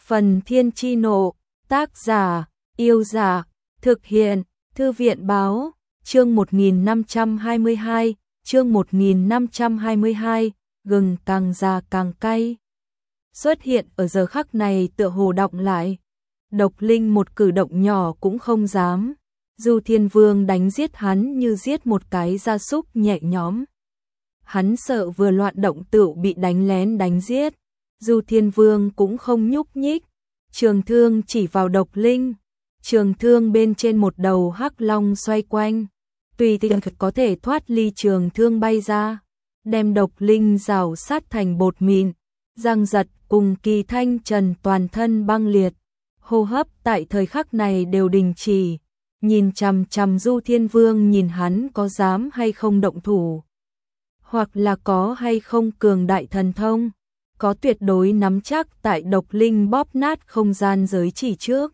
Phần Thiên Chi Nộ, tác giả, Yêu Giả, thực hiện, Thư viện Báo, chương 1522, chương 1522, gừng càng già càng cay. Xuất hiện ở giờ khắc này tựa hồ đọng lại. Độc Linh một cử động nhỏ cũng không dám. Du Thiên Vương đánh giết hắn như giết một cái gia súc nhẹ nhõm. Hắn sợ vừa loạn động tựu bị đánh lén đánh giết. Du Thiên Vương cũng không nhúc nhích. Trường thương chỉ vào Độc Linh. Trường thương bên trên một đầu hắc long xoay quanh. Tùy tiện có thể thoát ly trường thương bay ra. Đem Độc Linh rào sát thành bột mịn. Giang Giật cùng Kỳ Thanh Trần toàn thân băng liệt. Hô hấp tại thời khắc này đều đình chỉ. Nhìn chằm chằm Du Thiên Vương, nhìn hắn có dám hay không động thủ. Hoặc là có hay không cường đại thần thông. Có tuyệt đối nắm chắc tại Độc Linh bóp nát không gian giới chỉ trước.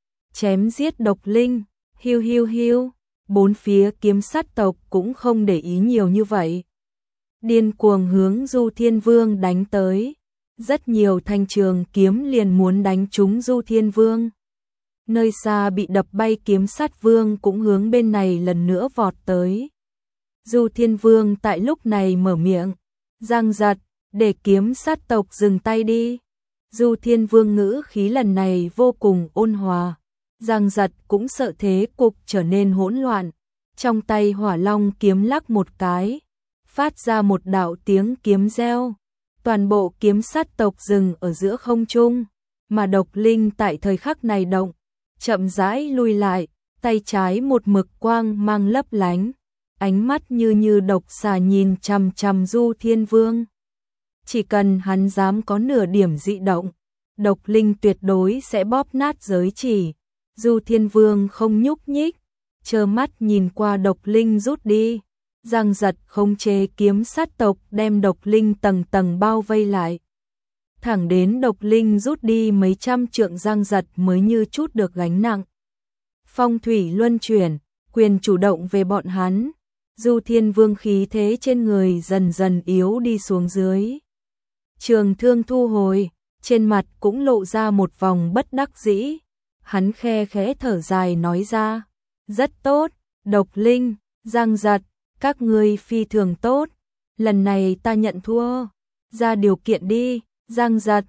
Chém giết Độc Linh, hiu hiu hiu. Bốn phía kiếm sát tộc cũng không để ý nhiều như vậy. Điên cuồng hướng Du Thiên Vương đánh tới. Rất nhiều thanh trường kiếm liền muốn đánh trúng Du Thiên Vương. Nơi xa bị đập bay kiếm sát vương cũng hướng bên này lần nữa vọt tới. Du Thiên Vương tại lúc này mở miệng. Giang Giật, để kiếm sát tộc dừng tay đi. Du Thiên Vương ngữ khí lần này vô cùng ôn hòa. Giang Giật cũng sợ thế cục trở nên hỗn loạn. Trong tay hỏa long kiếm lắc một cái. Phát ra một đạo tiếng kiếm reo. Toàn bộ kiếm sát tộc dừng ở giữa không trung. Mà Độc Linh tại thời khắc này động. Chậm rãi lui lại. Tay trái một mực quang mang lấp lánh. Ánh mắt như độc xà nhìn chằm chằm Du Thiên Vương. Chỉ cần hắn dám có nửa điểm dị động, Độc Linh tuyệt đối sẽ bóp nát giới chỉ. Du Thiên Vương không nhúc nhích, trơ mắt nhìn qua Độc Linh rút đi. Giang Giật khống chế kiếm sát tộc đem Độc Linh tầng tầng bao vây lại. Thẳng đến Độc Linh rút đi mấy trăm trượng, Giang Giật mới như chút được gánh nặng. Phong thủy luân chuyển, quyền chủ động về bọn hắn. Du Thiên Vương khí thế trên người dần dần yếu đi xuống dưới. Trường thương thu hồi, trên mặt cũng lộ ra một vòng bất đắc dĩ. Hắn khe khẽ thở dài nói ra. Rất tốt, Độc Linh, Giang Giật, các ngươi phi thường tốt. Lần này ta nhận thua. Ra điều kiện đi. Giang Giật,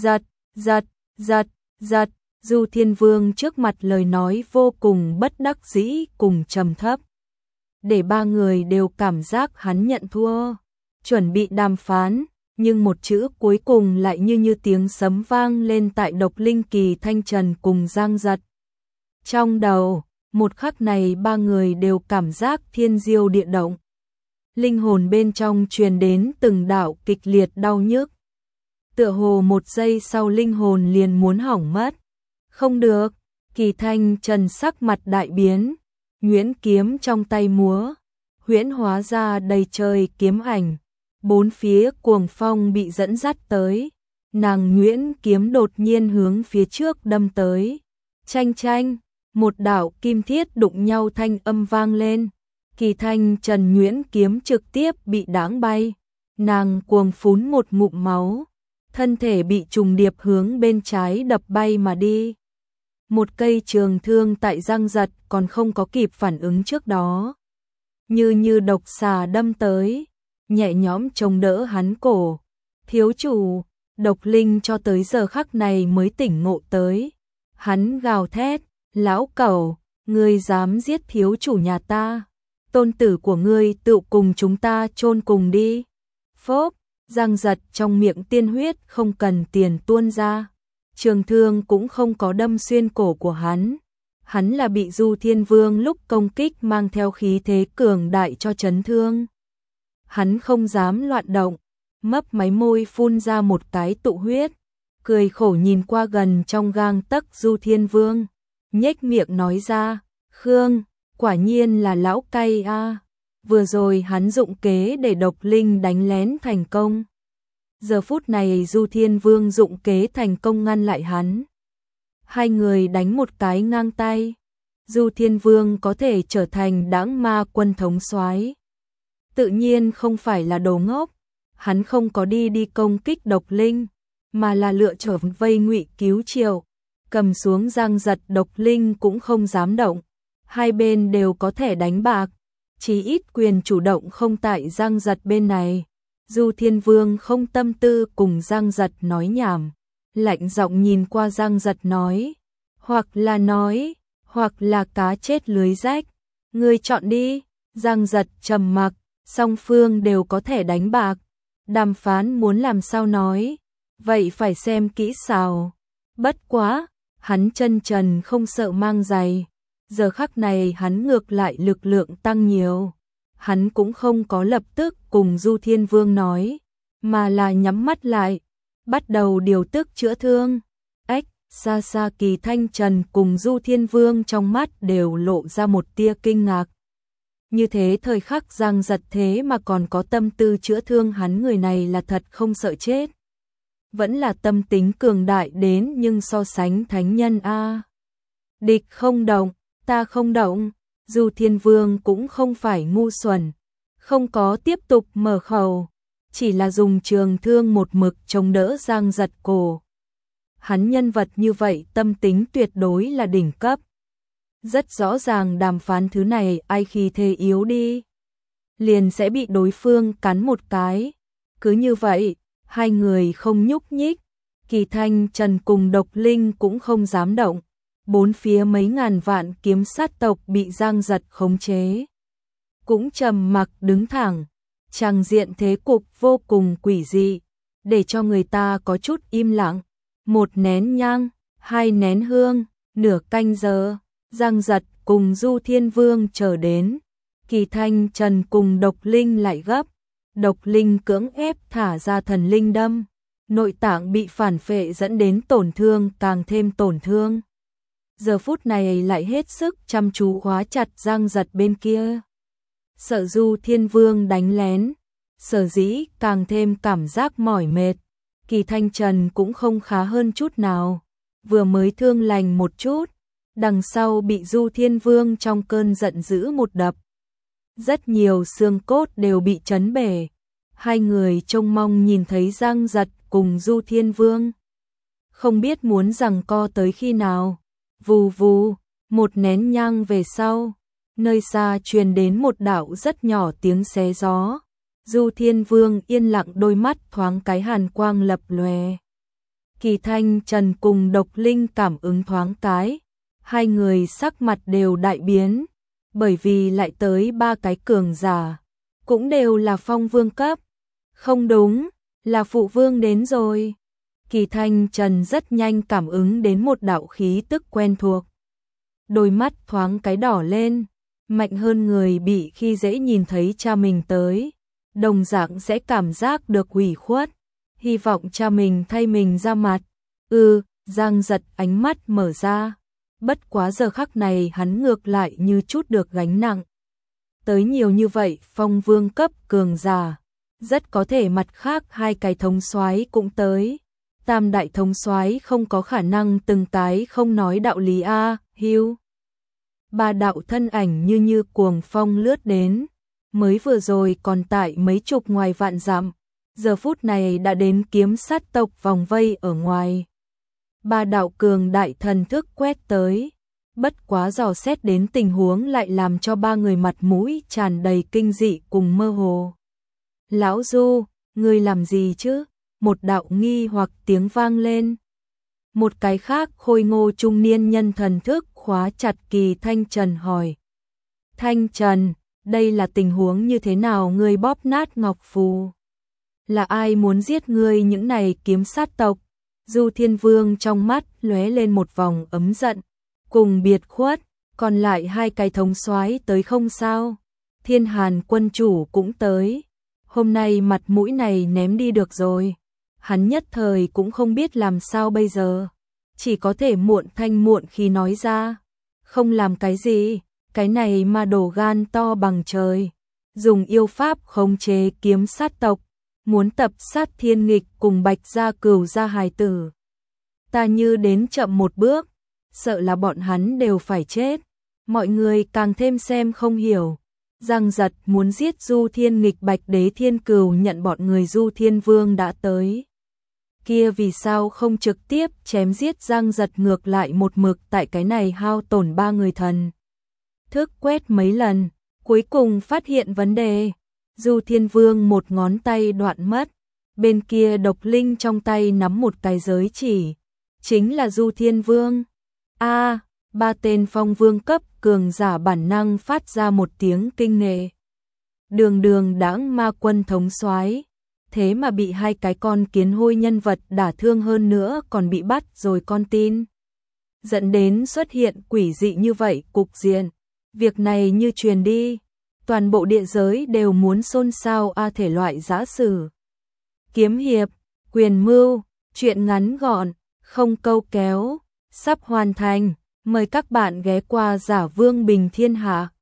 giật. Du Thiên Vương trước mặt lời nói vô cùng bất đắc dĩ cùng trầm thấp. Để ba người đều cảm giác hắn nhận thua. Chuẩn bị đàm phán. Nhưng một chữ cuối cùng lại như tiếng sấm vang lên tại Độc Linh, Kỳ Thanh Trần cùng Giang Giật. Trong đầu, một khắc này ba người đều cảm giác thiên diêu địa động. Linh hồn bên trong truyền đến từng đạo kịch liệt đau nhức. Tựa hồ một giây sau linh hồn liền muốn hỏng mất. Không được, Kỳ Thanh Trần sắc mặt đại biến. Nhuyễn kiếm trong tay múa, huyễn hóa ra đầy trời kiếm ảnh. Bốn phía cuồng phong bị dẫn dắt tới. Nàng nhuyễn kiếm đột nhiên hướng phía trước đâm tới. Chanh chanh, một đạo kim thiết đụng nhau thanh âm vang lên. Kỳ Thanh Trần nhuyễn kiếm trực tiếp bị đãng bay. Nàng cuồng phún một ngụm máu. Thân thể bị trùng điệp hướng bên trái đập bay mà đi. Một cây trường thương tại Giang Giật còn không có kịp phản ứng trước đó. Như độc xà đâm tới. Nhẹ nhõm chống đỡ hắn cổ. Thiếu chủ, Độc Linh cho tới giờ khắc này mới tỉnh ngộ tới. Hắn gào thét, lão cẩu, ngươi dám giết thiếu chủ nhà ta. Tôn tử của ngươi tự cùng chúng ta chôn cùng đi. Phốp, Giang Giật trong miệng tiên huyết không cần tiền tuôn ra. Trường thương cũng không có đâm xuyên cổ của hắn. Hắn là bị Du Thiên Vương lúc công kích mang theo khí thế cường đại cho chấn thương. Hắn không dám loạn động, mấp máy môi phun ra một cái tụ huyết, cười khổ nhìn qua gần trong gang tấc Du Thiên Vương, nhếch miệng nói ra, Khương, quả nhiên là lão cay a. Vừa rồi hắn dụng kế để Độc Linh đánh lén thành công. Giờ phút này Du Thiên Vương dụng kế thành công ngăn lại hắn. Hai người đánh một cái ngang tay. Du Thiên Vương có thể trở thành Đãng Ma Quân thống soái. Tự nhiên không phải là đồ ngốc. Hắn không có đi công kích Độc Linh, mà là lựa chọn vây ngụy cứu Triệu. Cầm xuống Giang Giật, Độc Linh cũng không dám động. Hai bên đều có thể đánh bạc, chí ít quyền chủ động không tại Giang Giật bên này. Du Thiên Vương không tâm tư cùng Giang Giật nói nhảm, lạnh giọng nhìn qua Giang Giật nói, hoặc là cá chết lưới rách, ngươi chọn đi. Giang Giật trầm mặc, song phương đều có thể đánh bạc, đàm phán muốn làm sao nói, vậy phải xem kỹ xảo. Bất quá, hắn chân trần không sợ mang giày, giờ khắc này hắn ngược lại lực lượng tăng nhiều. Hắn cũng không có lập tức cùng Du Thiên Vương nói, mà là nhắm mắt lại, bắt đầu điều tức chữa thương. Xa xa Kỳ Thanh Trần cùng Du Thiên Vương trong mắt đều lộ ra một tia kinh ngạc. Như thế thời khắc Giang Giật thế mà còn có tâm tư chữa thương hắn, người này là thật không sợ chết. Vẫn là tâm tính cường đại đến nhưng so sánh thánh nhân a. Địch không động, ta không động. Du Thiên Vương cũng không phải ngu xuẩn, không có tiếp tục mở khẩu, chỉ là dùng trường thương một mực chống đỡ Giang Giật cổ. Hắn nhân vật như vậy tâm tính tuyệt đối là đỉnh cấp. Rất rõ ràng đàm phán thứ này ai khi thế yếu đi, liền sẽ bị đối phương cắn một cái. Cứ như vậy, hai người không nhúc nhích, Kỳ Thanh Trần cùng Độc Linh cũng không dám động. Bốn phía mấy ngàn vạn kiếm sát tộc bị Giang Giật khống chế, cũng trầm mặc đứng thẳng. Tràng diện thế cục vô cùng quỷ dị, để cho người ta có chút im lặng. Một nén nhang, hai nén hương, nửa canh giờ, Giang Giật cùng Du Thiên Vương chờ đến. Kỳ Thanh Trần cùng Độc Linh lại gấp. Độc Linh cưỡng ép thả ra thần linh đâm, nội tạng bị phản phệ dẫn đến tổn thương càng thêm tổn thương. Giờ phút này lại hết sức chăm chú khóa chặt Giang Giật bên kia. Sợ Du Thiên Vương đánh lén, sở dĩ càng thêm cảm giác mỏi mệt. Kỳ Thanh Trần cũng không khá hơn chút nào, vừa mới thương lành một chút, đằng sau bị Du Thiên Vương trong cơn giận dữ một đập. Rất nhiều xương cốt đều bị chấn bể. Hai người trông mong nhìn thấy Giang Giật cùng Du Thiên Vương, không biết muốn giằng co tới khi nào. Vù vù, một nén nhang về sau, nơi xa truyền đến một đạo rất nhỏ tiếng xé gió. Du Thiên Vương yên lặng, đôi mắt thoáng cái hàn quang lập lòe. Kỳ Thanh Trần cùng Độc Linh cảm ứng thoáng cái, hai người sắc mặt đều đại biến, bởi vì lại tới ba cái cường giả, cũng đều là phong vương cấp. Không đúng, là phụ vương đến rồi. Kỳ Thanh Trần rất nhanh cảm ứng đến một đạo khí tức quen thuộc. Đôi mắt thoáng cái đỏ lên, mạnh hơn người bị khi dễ nhìn thấy cha mình tới, đồng dạng sẽ cảm giác được ủy khuất, hy vọng cha mình thay mình ra mặt. Giang Giật ánh mắt mở ra, bất quá giờ khắc này hắn ngược lại như chút được gánh nặng. Tới nhiều như vậy phong vương cấp cường giả, rất có thể mặt khác hai cái thống soái cũng tới. Tam đại thống soái không có khả năng từng cái không nói đạo lý a. Hưu. Ba đạo thân ảnh như cuồng phong lướt đến, mới vừa rồi còn tại mấy chục ngoài vạn dặm, giờ phút này đã đến kiếm sát tộc vòng vây ở ngoài. Ba đạo cường đại thần thức quét tới, bất quá dò xét đến tình huống lại làm cho ba người mặt mũi tràn đầy kinh dị cùng mơ hồ. Lão Du, ngươi làm gì chứ? Một đạo nghi hoặc tiếng vang lên. Một cái khác khôi ngô trung niên nhân thần thức khóa chặt Kỳ Thanh Trần hỏi. Thanh Trần, đây là tình huống như thế nào? Ngươi bóp nát ngọc phù? Là ai muốn giết ngươi những này kiếm sát tộc? Du Thiên Vương trong mắt lóe lên một vòng ấm giận, cùng biệt khuất. Còn lại hai cái thống soái tới không sao? Thiên Hàn quân chủ cũng tới. Hôm nay mặt mũi này ném đi được rồi. Hắn nhất thời cũng không biết làm sao bây giờ, chỉ có thể muộn thanh muộn khí nói ra. Không làm cái gì, cái này mà đổ gan to bằng trời. Dùng yêu pháp khống chế kiếm sát tộc, muốn tập sát Thiên Nghịch cùng Bạch Gia Cửu gia hài tử. Ta như đến chậm một bước, sợ là bọn hắn đều phải chết. Mọi người càng thêm xem không hiểu. Giang Giật muốn giết Du Thiên Nghịch, Bạch Đế Thiên Cửu nhận bọn người Du Thiên Vương đã tới. kia vì sao không trực tiếp chém giết Giang Giật, ngược lại một mực tại cái này hao tổn 3 người thần. Thức quét mấy lần, cuối cùng phát hiện vấn đề. Du Thiên Vương một ngón tay đoạn mất, bên kia độc linh trong tay nắm một cái giới chỉ, chính là Du Thiên Vương. Ba tên phong vương cấp cường giả bản năng phát ra một tiếng kinh nể. Đường đường đãng ma quân thống soái, thế mà bị hai cái con kiến hôi nhân vật đả thương, hơn nữa còn bị bắt rồi con tin. Dẫn đến xuất hiện quỷ dị như vậy cục diện. Việc này như truyền đi, toàn bộ địa giới đều muốn xôn xao thể loại giã sử. Kiếm hiệp, quyền mưu, chuyện ngắn gọn, không câu kéo, sắp hoàn thành. Mời các bạn ghé qua Giả Vương Bình Thiên Hạ.